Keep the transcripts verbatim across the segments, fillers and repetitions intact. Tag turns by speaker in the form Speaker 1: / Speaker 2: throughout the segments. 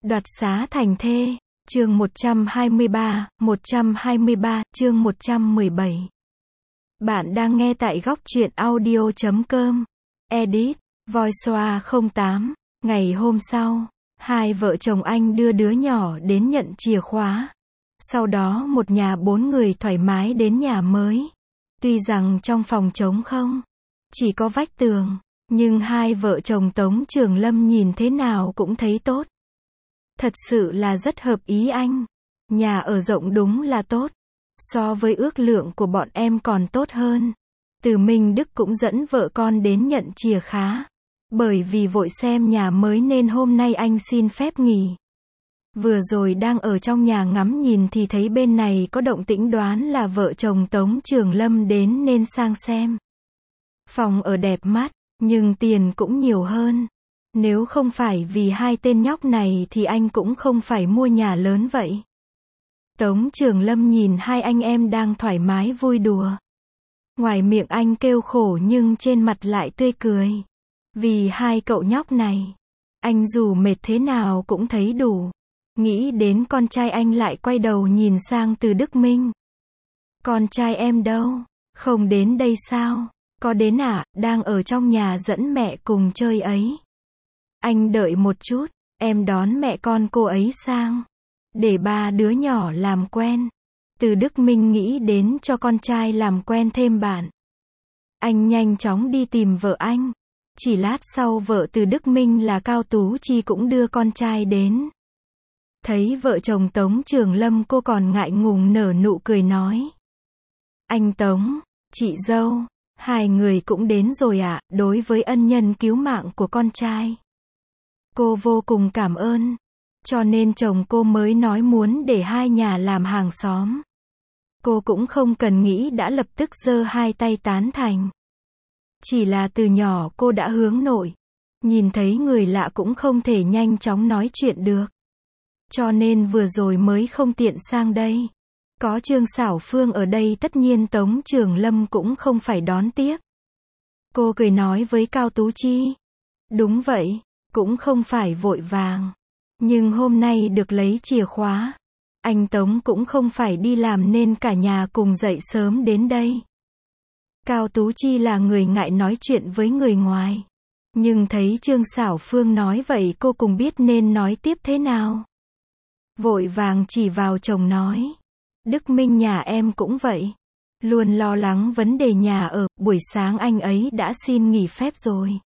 Speaker 1: Đoạt xá thành thê, chương một trăm hai mươi ba, một trăm hai mươi ba, chương một trăm mười bảy. Bạn đang nghe tại góc truyện audio chấm com. Edit, Voiceover không tám. Ngày hôm sau, hai vợ chồng anh đưa đứa nhỏ đến nhận chìa khóa. Sau đó một nhà bốn người thoải mái đến nhà mới. Tuy rằng trong phòng trống không, chỉ có vách tường, nhưng hai vợ chồng Tống Trường Lâm nhìn thế nào cũng thấy tốt. Thật sự là rất hợp ý anh. Nhà ở rộng đúng là tốt. So với ước lượng của bọn em còn tốt hơn. Từ Minh Đức cũng dẫn vợ con đến nhận chìa khá. Bởi vì vội xem nhà mới nên hôm nay anh xin phép nghỉ. Vừa rồi đang ở trong nhà ngắm nhìn thì thấy bên này có động tĩnh, đoán là vợ chồng Tống Trường Lâm đến nên sang xem. Phòng ở đẹp mắt, nhưng tiền cũng nhiều hơn. Nếu không phải vì hai tên nhóc này thì anh cũng không phải mua nhà lớn vậy. Tống Trường Lâm nhìn hai anh em đang thoải mái vui đùa. Ngoài miệng anh kêu khổ nhưng trên mặt lại tươi cười. Vì hai cậu nhóc này, anh dù mệt thế nào cũng thấy đủ. Nghĩ đến con trai anh lại quay đầu nhìn sang Từ Đức Minh. Con trai em đâu? Không đến đây sao? Có đến à? Đang ở trong nhà dẫn mẹ cùng chơi ấy. Anh đợi một chút, em đón mẹ con cô ấy sang. Để ba đứa nhỏ làm quen. Từ Đức Minh nghĩ đến cho con trai làm quen thêm bạn. Anh nhanh chóng đi tìm vợ anh. Chỉ lát sau vợ Từ Đức Minh là Cao Tú Chi cũng đưa con trai đến. Thấy vợ chồng Tống Trường Lâm cô còn ngại ngùng nở nụ cười nói. Anh Tống, chị dâu, hai người cũng đến rồi ạ. Đối với ân nhân cứu mạng của con trai, cô vô cùng cảm ơn. Cho nên chồng cô mới nói muốn để hai nhà làm hàng xóm. Cô cũng không cần nghĩ đã lập tức giơ hai tay tán thành. Chỉ là từ nhỏ cô đã hướng nội. Nhìn thấy người lạ cũng không thể nhanh chóng nói chuyện được. Cho nên vừa rồi mới không tiện sang đây. Có Trương Xảo Phương ở đây tất nhiên Tống Trường Lâm cũng không phải đón tiếc. Cô cười nói với Cao Tú Chi. Đúng vậy, cũng không phải vội vàng. Nhưng hôm nay được lấy chìa khóa. Anh Tống cũng không phải đi làm nên cả nhà cùng dậy sớm đến đây. Cao Tú Chi là người ngại nói chuyện với người ngoài. Nhưng thấy Trương Xảo Phương nói vậy cô cùng biết nên nói tiếp thế nào. Vội vàng chỉ vào chồng nói. Đức Minh nhà em cũng vậy. Luôn lo lắng vấn đề nhà ở, buổi sáng anh ấy đã xin nghỉ phép rồi.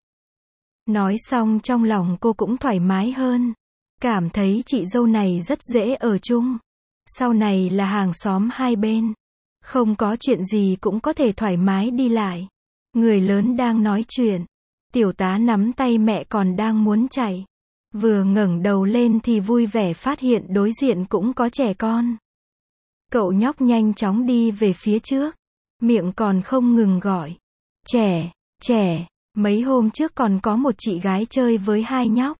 Speaker 1: Nói xong trong lòng cô cũng thoải mái hơn. Cảm thấy chị dâu này rất dễ ở chung. Sau này là hàng xóm hai bên. Không có chuyện gì cũng có thể thoải mái đi lại. Người lớn đang nói chuyện. Tiểu tá nắm tay mẹ còn đang muốn chạy. Vừa ngẩng đầu lên thì vui vẻ phát hiện đối diện cũng có trẻ con. Cậu nhóc nhanh chóng đi về phía trước. Miệng còn không ngừng gọi. Trẻ, trẻ. Mấy hôm trước còn có một chị gái chơi với hai nhóc.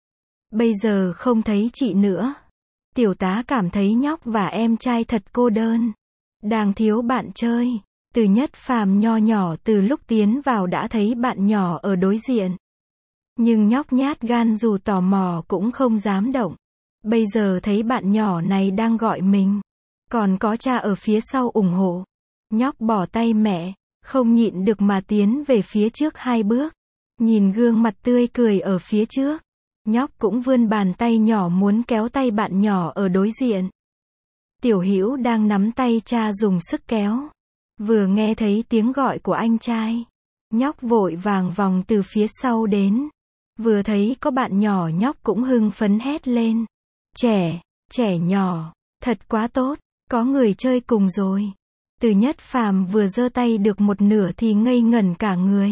Speaker 1: Bây giờ không thấy chị nữa. Tiểu tá cảm thấy nhóc và em trai thật cô đơn. Đang thiếu bạn chơi. Từ Nhất Phàm nho nhỏ từ lúc tiến vào đã thấy bạn nhỏ ở đối diện. Nhưng nhóc nhát gan dù tò mò cũng không dám động. Bây giờ thấy bạn nhỏ này đang gọi mình. Còn có cha ở phía sau ủng hộ. Nhóc bỏ tay mẹ, không nhịn được mà tiến về phía trước hai bước. Nhìn gương mặt tươi cười ở phía trước. Nhóc cũng vươn bàn tay nhỏ muốn kéo tay bạn nhỏ ở đối diện. Tiểu Hữu đang nắm tay cha dùng sức kéo. Vừa nghe thấy tiếng gọi của anh trai. Nhóc vội vàng vòng từ phía sau đến. Vừa thấy có bạn nhỏ nhóc cũng hưng phấn hét lên. Trẻ, trẻ nhỏ, thật quá tốt, có người chơi cùng rồi. Từ Nhất Phàm vừa giơ tay được một nửa thì ngây ngẩn cả người.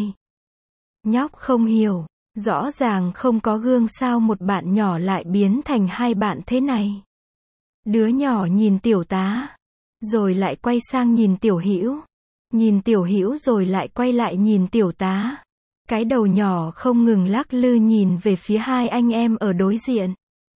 Speaker 1: Nhóc không hiểu, rõ ràng không có gương sao một bạn nhỏ lại biến thành hai bạn thế này. Đứa nhỏ nhìn tiểu tá, rồi lại quay sang nhìn Tiểu Hữu. Nhìn Tiểu Hữu rồi lại quay lại nhìn tiểu tá. Cái đầu nhỏ không ngừng lắc lư nhìn về phía hai anh em ở đối diện.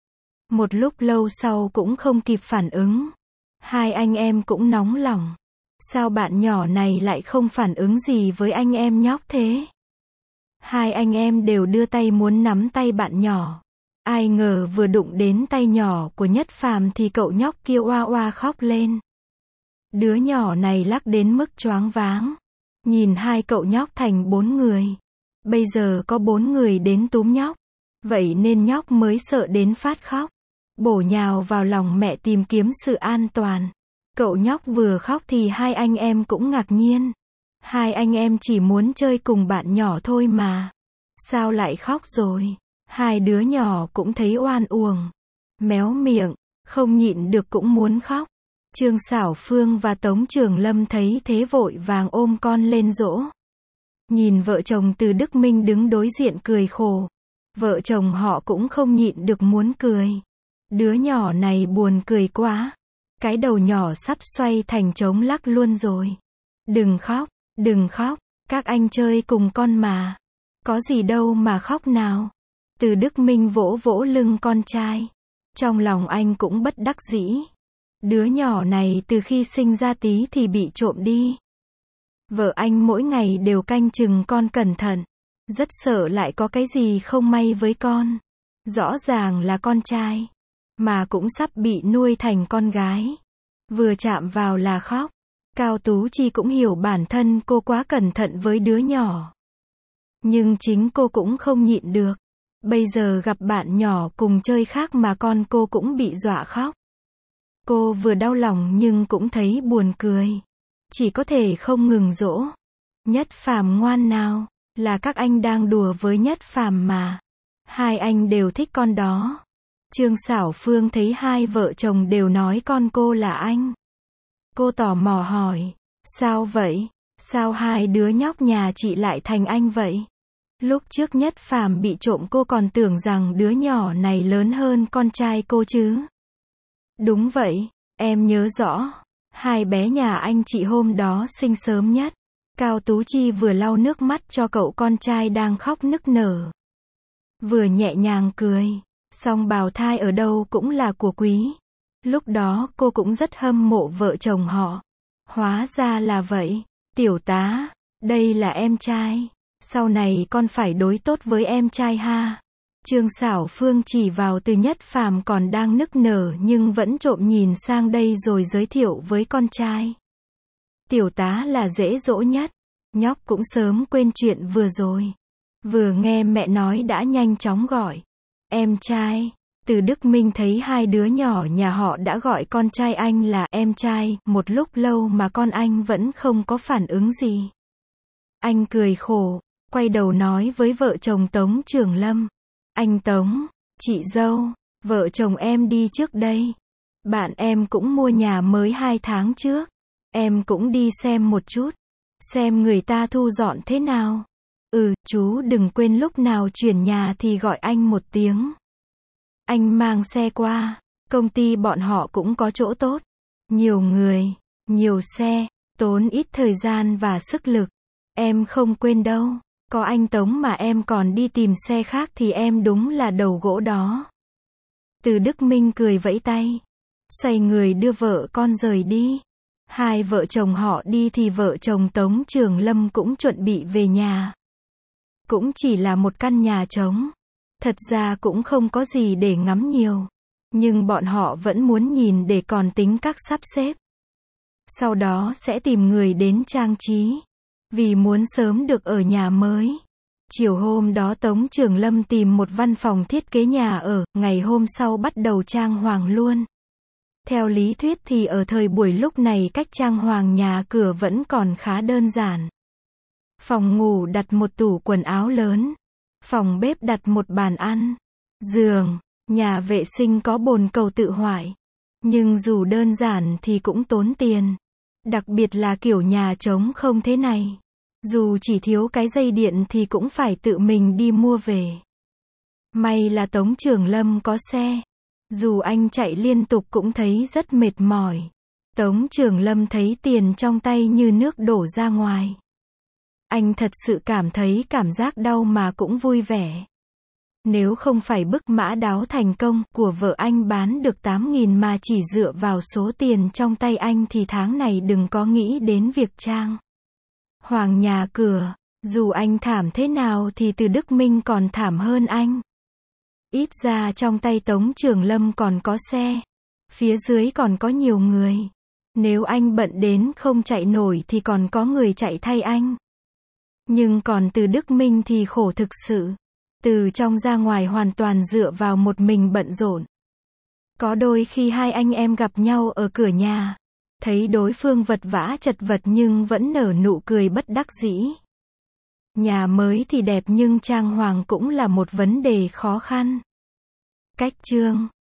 Speaker 1: Một lúc lâu sau cũng không kịp phản ứng. Hai anh em cũng nóng lòng. Sao bạn nhỏ này lại không phản ứng gì với anh em nhóc thế? Hai anh em đều đưa tay muốn nắm tay bạn nhỏ. Ai ngờ vừa đụng đến tay nhỏ của Nhất Phàm thì cậu nhóc kia oa oa khóc lên. Đứa nhỏ này lắc đến mức choáng váng. Nhìn hai cậu nhóc thành bốn người. Bây giờ có bốn người đến túm nhóc. Vậy nên nhóc mới sợ đến phát khóc. Bổ nhào vào lòng mẹ tìm kiếm sự an toàn. Cậu nhóc vừa khóc thì hai anh em cũng ngạc nhiên. Hai anh em chỉ muốn chơi cùng bạn nhỏ thôi mà. Sao lại khóc rồi? Hai đứa nhỏ cũng thấy oan uổng. Méo miệng, không nhịn được cũng muốn khóc. Trương Xảo Phương và Tống Trường Lâm thấy thế vội vàng ôm con lên dỗ. Nhìn vợ chồng Từ Đức Minh đứng đối diện cười khổ. Vợ chồng họ cũng không nhịn được muốn cười. Đứa nhỏ này buồn cười quá. Cái đầu nhỏ sắp xoay thành trống lắc luôn rồi. Đừng khóc, đừng khóc, các anh chơi cùng con mà. Có gì đâu mà khóc nào. Từ Đức Minh vỗ vỗ lưng con trai. Trong lòng anh cũng bất đắc dĩ. Đứa nhỏ này từ khi sinh ra tí thì bị trộm đi. Vợ anh mỗi ngày đều canh chừng con cẩn thận. Rất sợ lại có cái gì không may với con. Rõ ràng là con trai. Mà cũng sắp bị nuôi thành con gái. Vừa chạm vào là khóc. Cao Tú Chi cũng hiểu bản thân cô quá cẩn thận với đứa nhỏ. Nhưng chính cô cũng không nhịn được. Bây giờ gặp bạn nhỏ cùng chơi khác mà con cô cũng bị dọa khóc. Cô vừa đau lòng nhưng cũng thấy buồn cười. Chỉ có thể không ngừng dỗ. Nhất Phàm ngoan nào, là các anh đang đùa với Nhất Phàm mà. Hai anh đều thích con đó. Trương Xảo Phương thấy hai vợ chồng đều nói con cô là anh. Cô tò mò hỏi, sao vậy? Sao hai đứa nhóc nhà chị lại thành anh vậy? Lúc trước Nhất Phàm bị trộm cô còn tưởng rằng đứa nhỏ này lớn hơn con trai cô chứ. Đúng vậy, em nhớ rõ. Hai bé nhà anh chị hôm đó sinh sớm nhất. Cao Tú Chi vừa lau nước mắt cho cậu con trai đang khóc nức nở. Vừa nhẹ nhàng cười. Song bào thai ở đâu cũng là của quý. Lúc đó cô cũng rất hâm mộ vợ chồng họ. Hóa ra là vậy. Tiểu tá, đây là em trai. Sau này con phải đối tốt với em trai ha. Trương Xảo Phương chỉ vào Từ Nhất Phàm còn đang nức nở nhưng vẫn trộm nhìn sang đây rồi giới thiệu với con trai. Tiểu tá là dễ dỗ nhất. Nhóc cũng sớm quên chuyện vừa rồi. Vừa nghe mẹ nói đã nhanh chóng gọi. Em trai. Từ Đức Minh thấy hai đứa nhỏ nhà họ đã gọi con trai anh là em trai, một lúc lâu mà con anh vẫn không có phản ứng gì. Anh cười khổ, quay đầu nói với vợ chồng Tống Trường Lâm. Anh Tống, chị dâu, vợ chồng em đi trước đây. Bạn em cũng mua nhà mới hai tháng trước. Em cũng đi xem một chút. Xem người ta thu dọn thế nào. Ừ, chú đừng quên lúc nào chuyển nhà thì gọi anh một tiếng. Anh mang xe qua. Công ty bọn họ cũng có chỗ tốt. Nhiều người, nhiều xe, tốn ít thời gian và sức lực. Em không quên đâu. Có anh Tống mà em còn đi tìm xe khác thì em đúng là đầu gỗ đó. Từ Đức Minh cười vẫy tay. Xoay người đưa vợ con rời đi. Hai vợ chồng họ đi thì vợ chồng Tống Trường Lâm cũng chuẩn bị về nhà. Cũng chỉ là một căn nhà trống. Thật ra cũng không có gì để ngắm nhiều. Nhưng bọn họ vẫn muốn nhìn để còn tính các sắp xếp. Sau đó sẽ tìm người đến trang trí. Vì muốn sớm được ở nhà mới. Chiều hôm đó Tống Trường Lâm tìm một văn phòng thiết kế nhà ở, ngày hôm sau bắt đầu trang hoàng luôn. Theo lý thuyết thì ở thời buổi lúc này cách trang hoàng nhà cửa vẫn còn khá đơn giản. Phòng ngủ đặt một tủ quần áo lớn. Phòng bếp đặt một bàn ăn. Giường. Nhà vệ sinh có bồn cầu tự hoại. Nhưng dù đơn giản thì cũng tốn tiền. Đặc biệt là kiểu nhà trống không thế này. Dù chỉ thiếu cái dây điện thì cũng phải tự mình đi mua về. May là Tống Trường Lâm có xe. Dù anh chạy liên tục cũng thấy rất mệt mỏi. Tống Trường Lâm thấy tiền trong tay như nước đổ ra ngoài. Anh thật sự cảm thấy cảm giác đau mà cũng vui vẻ. Nếu không phải bức mã đáo thành công của vợ anh bán được tám nghìn mà chỉ dựa vào số tiền trong tay anh thì tháng này đừng có nghĩ đến việc trang hoàng nhà cửa. Dù anh thảm thế nào thì Từ Đức Minh còn thảm hơn anh. Ít ra trong tay Tống Trường Lâm còn có xe. Phía dưới còn có nhiều người. Nếu anh bận đến không chạy nổi thì còn có người chạy thay anh. Nhưng còn Từ Đức Minh thì khổ thực sự. Từ trong ra ngoài hoàn toàn dựa vào một mình bận rộn. Có đôi khi hai anh em gặp nhau ở cửa nhà. Thấy đối phương vật vã chật vật nhưng vẫn nở nụ cười bất đắc dĩ. Nhà mới thì đẹp nhưng trang hoàng cũng là một vấn đề khó khăn. Cách chương